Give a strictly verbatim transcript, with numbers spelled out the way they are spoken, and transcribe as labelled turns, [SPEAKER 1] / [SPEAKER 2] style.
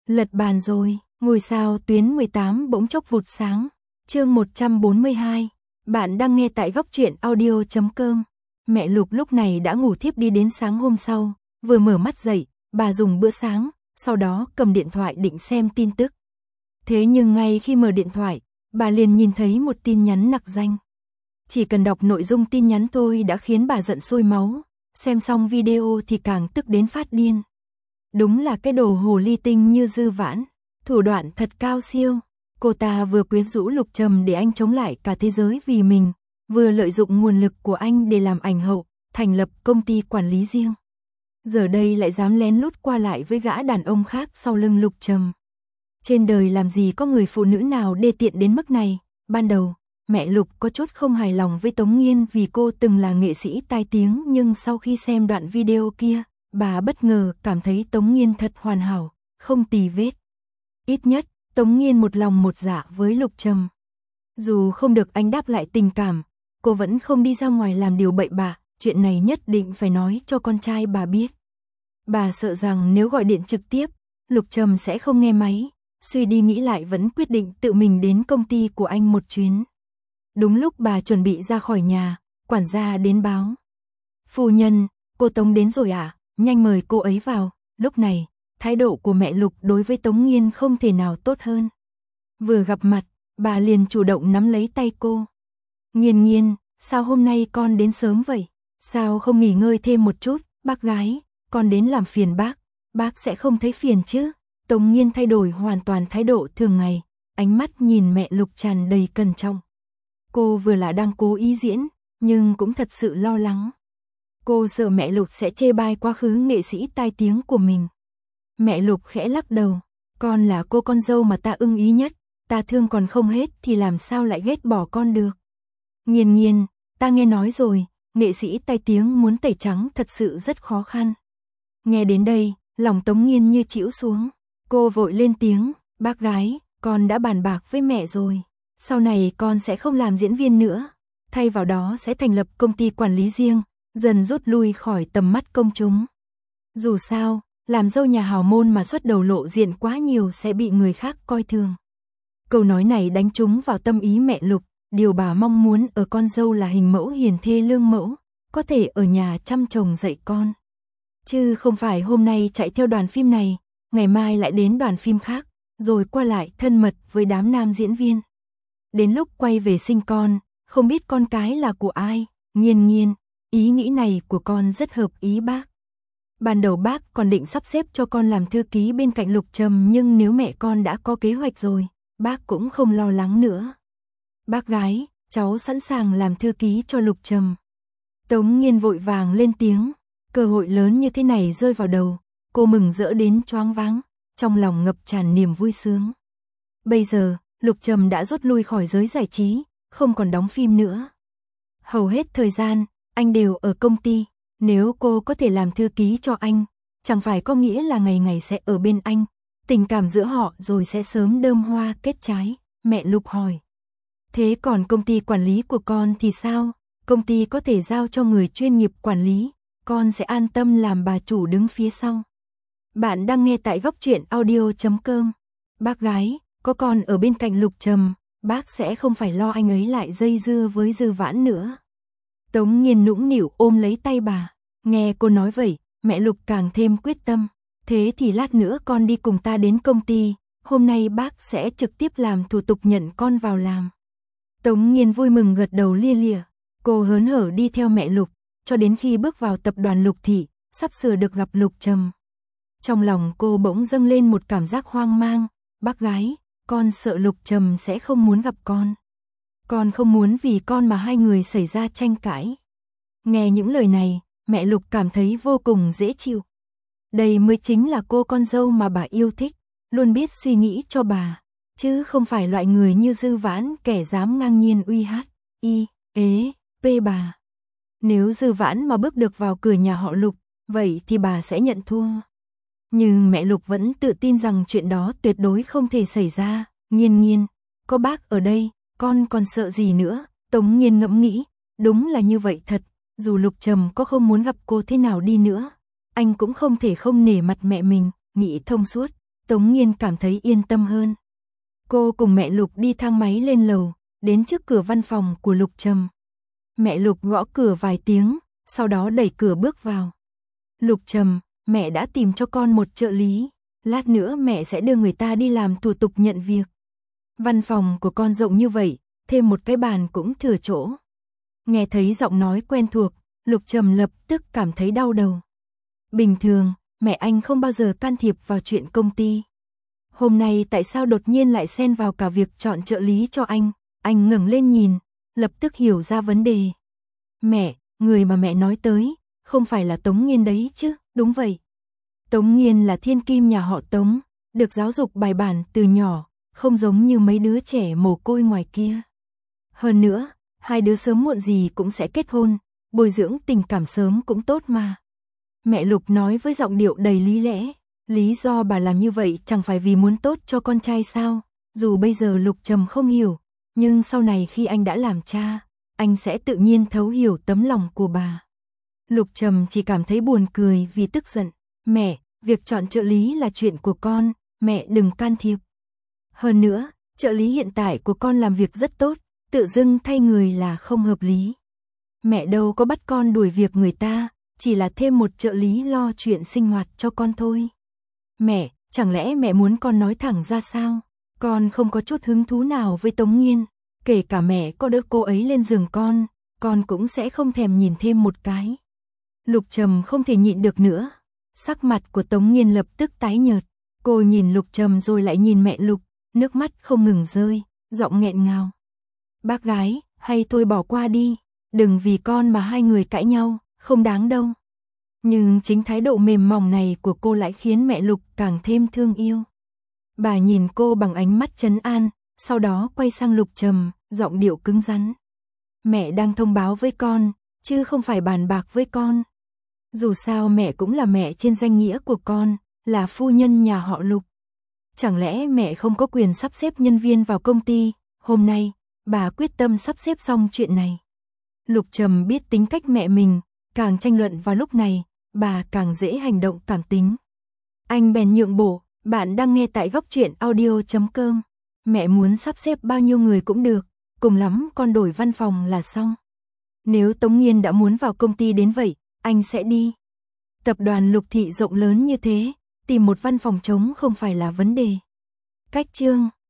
[SPEAKER 1] Lật bàn rồi, ngôi sao tuyến mười tám bỗng chốc vụt sáng. Chương một trăm bốn mươi hai. Bạn đang nghe tại góc truyện audio chấm com. Mẹ Lục lúc này đã ngủ thiếp đi đến sáng hôm sau, vừa mở mắt dậy, bà dùng bữa sáng, sau đó cầm điện thoại định xem tin tức. Thế nhưng ngay khi mở điện thoại, bà liền nhìn thấy một tin nhắn nặc danh. Chỉ cần đọc nội dung tin nhắn thôi đã khiến bà giận sôi máu, xem xong video thì càng tức đến phát điên. Đúng là cái đồ hồ ly tinh như Dư Vãn, thủ đoạn thật cao siêu. Cô ta vừa quyến rũ Lục Trầm để anh chống lại cả thế giới vì mình, vừa lợi dụng nguồn lực của anh để làm ảnh hậu, thành lập công ty quản lý riêng. Giờ đây lại dám lén lút qua lại với gã đàn ông khác sau lưng Lục Trầm. Trên đời làm gì có người phụ nữ nào đê tiện đến mức này. Ban đầu, mẹ Lục có chút không hài lòng với Tống Nghiên vì cô từng là nghệ sĩ tai tiếng, nhưng sau khi xem đoạn video kia, bà bất ngờ cảm thấy Tống Nghiên thật hoàn hảo, không tì vết. Ít nhất, Tống Nghiên một lòng một dạ với Lục Trầm. Dù không được anh đáp lại tình cảm, cô vẫn không đi ra ngoài làm điều bậy bạ, chuyện này nhất định phải nói cho con trai bà biết. Bà sợ rằng nếu gọi điện trực tiếp, Lục Trầm sẽ không nghe máy, suy đi nghĩ lại vẫn quyết định tự mình đến công ty của anh một chuyến. Đúng lúc bà chuẩn bị ra khỏi nhà, quản gia đến báo. Phu nhân, cô Tống đến rồi ạ, à? Nhanh mời cô ấy vào. Lúc này, thái độ của mẹ Lục đối với Tống Nghiên không thể nào tốt hơn. Vừa gặp mặt, bà liền chủ động nắm lấy tay cô. Nghiên Nghiên, sao hôm nay con đến sớm vậy? Sao không nghỉ ngơi thêm một chút? Bác gái, con đến làm phiền bác, bác sẽ không thấy phiền chứ? Tống Nghiên thay đổi hoàn toàn thái độ thường ngày, ánh mắt nhìn mẹ Lục tràn đầy cẩn trọng. Cô vừa là đang cố ý diễn, nhưng cũng thật sự lo lắng. Cô sợ mẹ Lục sẽ chê bai quá khứ nghệ sĩ tai tiếng của mình. Mẹ Lục khẽ lắc đầu, con là cô con dâu mà ta ưng ý nhất, ta thương còn không hết thì làm sao lại ghét bỏ con được. Nghiên Nghiên, ta nghe nói rồi, nghệ sĩ tai tiếng muốn tẩy trắng thật sự rất khó khăn. Nghe đến đây, lòng Tống Nghiên như chĩu xuống, cô vội lên tiếng, bác gái, con đã bàn bạc với mẹ rồi. Sau này con sẽ không làm diễn viên nữa, thay vào đó sẽ thành lập công ty quản lý riêng, dần rút lui khỏi tầm mắt công chúng. Dù sao, làm dâu nhà hào môn mà xuất đầu lộ diện quá nhiều sẽ bị người khác coi thường. Câu nói này đánh trúng vào tâm ý mẹ Lục, điều bà mong muốn ở con dâu là hình mẫu hiền thê lương mẫu, có thể ở nhà chăm chồng dạy con. Chứ không phải hôm nay chạy theo đoàn phim này, ngày mai lại đến đoàn phim khác, rồi qua lại thân mật với đám nam diễn viên. Đến lúc quay về sinh con, không biết con cái là của ai. Nghiên Nghiên, ý nghĩ này của con rất hợp ý bác. Ban đầu bác còn định sắp xếp cho con làm thư ký bên cạnh Lục Trầm, nhưng nếu mẹ con đã có kế hoạch rồi, bác cũng không lo lắng nữa. Bác gái, cháu sẵn sàng làm thư ký cho Lục Trầm. Tống Nghiên vội vàng lên tiếng, cơ hội lớn như thế này rơi vào đầu, cô mừng rỡ đến choáng váng, trong lòng ngập tràn niềm vui sướng. Bây giờ, Lục Trầm đã rút lui khỏi giới giải trí, không còn đóng phim nữa. Hầu hết thời gian, anh đều ở công ty, nếu cô có thể làm thư ký cho anh, chẳng phải có nghĩa là ngày ngày sẽ ở bên anh, tình cảm giữa họ rồi sẽ sớm đơm hoa kết trái. Mẹ Lục hỏi. Thế còn công ty quản lý của con thì sao? Công ty có thể giao cho người chuyên nghiệp quản lý, con sẽ an tâm làm bà chủ đứng phía sau. Bạn đang nghe tại góc truyện audio chấm com. Bác gái, có con ở bên cạnh Lục Trầm, bác sẽ không phải lo anh ấy lại dây dưa với Dư Vãn nữa. Tống Nghiên nũng nịu ôm lấy tay bà, nghe cô nói vậy, mẹ Lục càng thêm quyết tâm. Thế thì lát nữa con đi cùng ta đến công ty, hôm nay bác sẽ trực tiếp làm thủ tục nhận con vào làm. Tống Nghiên vui mừng gật đầu lia lịa, cô hớn hở đi theo mẹ Lục, cho đến khi bước vào tập đoàn Lục Thị, sắp sửa được gặp Lục Trầm. Trong lòng cô bỗng dâng lên một cảm giác hoang mang, bác gái, con sợ Lục Trầm sẽ không muốn gặp con. Con không muốn vì con mà hai người xảy ra tranh cãi. Nghe những lời này, mẹ Lục cảm thấy vô cùng dễ chịu. Đây mới chính là cô con dâu mà bà yêu thích, luôn biết suy nghĩ cho bà, chứ không phải loại người như Dư Vãn kẻ dám ngang nhiên uy hát, y, ế, pê bà. Nếu Dư Vãn mà bước được vào cửa nhà họ Lục, vậy thì bà sẽ nhận thua. Nhưng mẹ Lục vẫn tự tin rằng chuyện đó tuyệt đối không thể xảy ra. Nghiên Nghiên, có bác ở đây, con còn sợ gì nữa? Tống Nghiên ngẫm nghĩ, đúng là như vậy thật, dù Lục Trầm có không muốn gặp cô thế nào đi nữa, anh cũng không thể không nể mặt mẹ mình. Nghĩ thông suốt, Tống Nghiên cảm thấy yên tâm hơn. Cô cùng mẹ Lục đi thang máy lên lầu, đến trước cửa văn phòng của Lục Trầm. Mẹ Lục gõ cửa vài tiếng, sau đó đẩy cửa bước vào. Lục Trầm, mẹ đã tìm cho con một trợ lý, lát nữa mẹ sẽ đưa người ta đi làm thủ tục nhận việc. Văn phòng của con rộng như vậy, thêm một cái bàn cũng thừa chỗ. Nghe thấy giọng nói quen thuộc, Lục Trầm lập tức cảm thấy đau đầu. Bình thường, mẹ anh không bao giờ can thiệp vào chuyện công ty. Hôm nay tại sao đột nhiên lại xen vào cả việc chọn trợ lý cho anh? Anh ngẩng lên nhìn, lập tức hiểu ra vấn đề. Mẹ, người mà mẹ nói tới, không phải là Tống Nghiên đấy chứ? Đúng vậy. Tống Nghiên là thiên kim nhà họ Tống, được giáo dục bài bản từ nhỏ, không giống như mấy đứa trẻ mồ côi ngoài kia. Hơn nữa, hai đứa sớm muộn gì cũng sẽ kết hôn, bồi dưỡng tình cảm sớm cũng tốt mà. Mẹ Lục nói với giọng điệu đầy lý lẽ, lý do bà làm như vậy chẳng phải vì muốn tốt cho con trai sao? Dù bây giờ Lục Trầm không hiểu, nhưng sau này khi anh đã làm cha, anh sẽ tự nhiên thấu hiểu tấm lòng của bà. Lục Trầm chỉ cảm thấy buồn cười vì tức giận. Mẹ, việc chọn trợ lý là chuyện của con, mẹ đừng can thiệp. Hơn nữa, trợ lý hiện tại của con làm việc rất tốt, tự dưng thay người là không hợp lý. Mẹ đâu có bắt con đuổi việc người ta, chỉ là thêm một trợ lý lo chuyện sinh hoạt cho con thôi. Mẹ, chẳng lẽ mẹ muốn con nói thẳng ra sao? Con không có chút hứng thú nào với Tống Nghiên, kể cả mẹ có đỡ cô ấy lên giường con, con cũng sẽ không thèm nhìn thêm một cái. Lục Trầm không thể nhịn được nữa. Sắc mặt của Tống Nghiên lập tức tái nhợt. Cô nhìn Lục Trầm rồi lại nhìn mẹ Lục, nước mắt không ngừng rơi, giọng nghẹn ngào. Bác gái, hay thôi bỏ qua đi, đừng vì con mà hai người cãi nhau, không đáng đâu. Nhưng chính thái độ mềm mỏng này của cô lại khiến mẹ Lục càng thêm thương yêu. Bà nhìn cô bằng ánh mắt trấn an, sau đó quay sang Lục Trầm, giọng điệu cứng rắn. Mẹ đang thông báo với con, chứ không phải bàn bạc với con. Dù sao mẹ cũng là mẹ trên danh nghĩa của con, là phu nhân nhà họ Lục. Chẳng lẽ mẹ không có quyền sắp xếp nhân viên vào công ty? Hôm nay, bà quyết tâm sắp xếp xong chuyện này. Lục Trầm biết tính cách mẹ mình, càng tranh luận vào lúc này, bà càng dễ hành động cảm tính. Anh bèn nhượng bộ, bạn đang nghe tại góc truyện audio chấm com. Mẹ muốn sắp xếp bao nhiêu người cũng được, cùng lắm con đổi văn phòng là xong. Nếu Tống Nghiên đã muốn vào công ty đến vậy, anh sẽ đi. Tập đoàn Lục Thị rộng lớn như thế, tìm một văn phòng trống không phải là vấn đề. Cách chương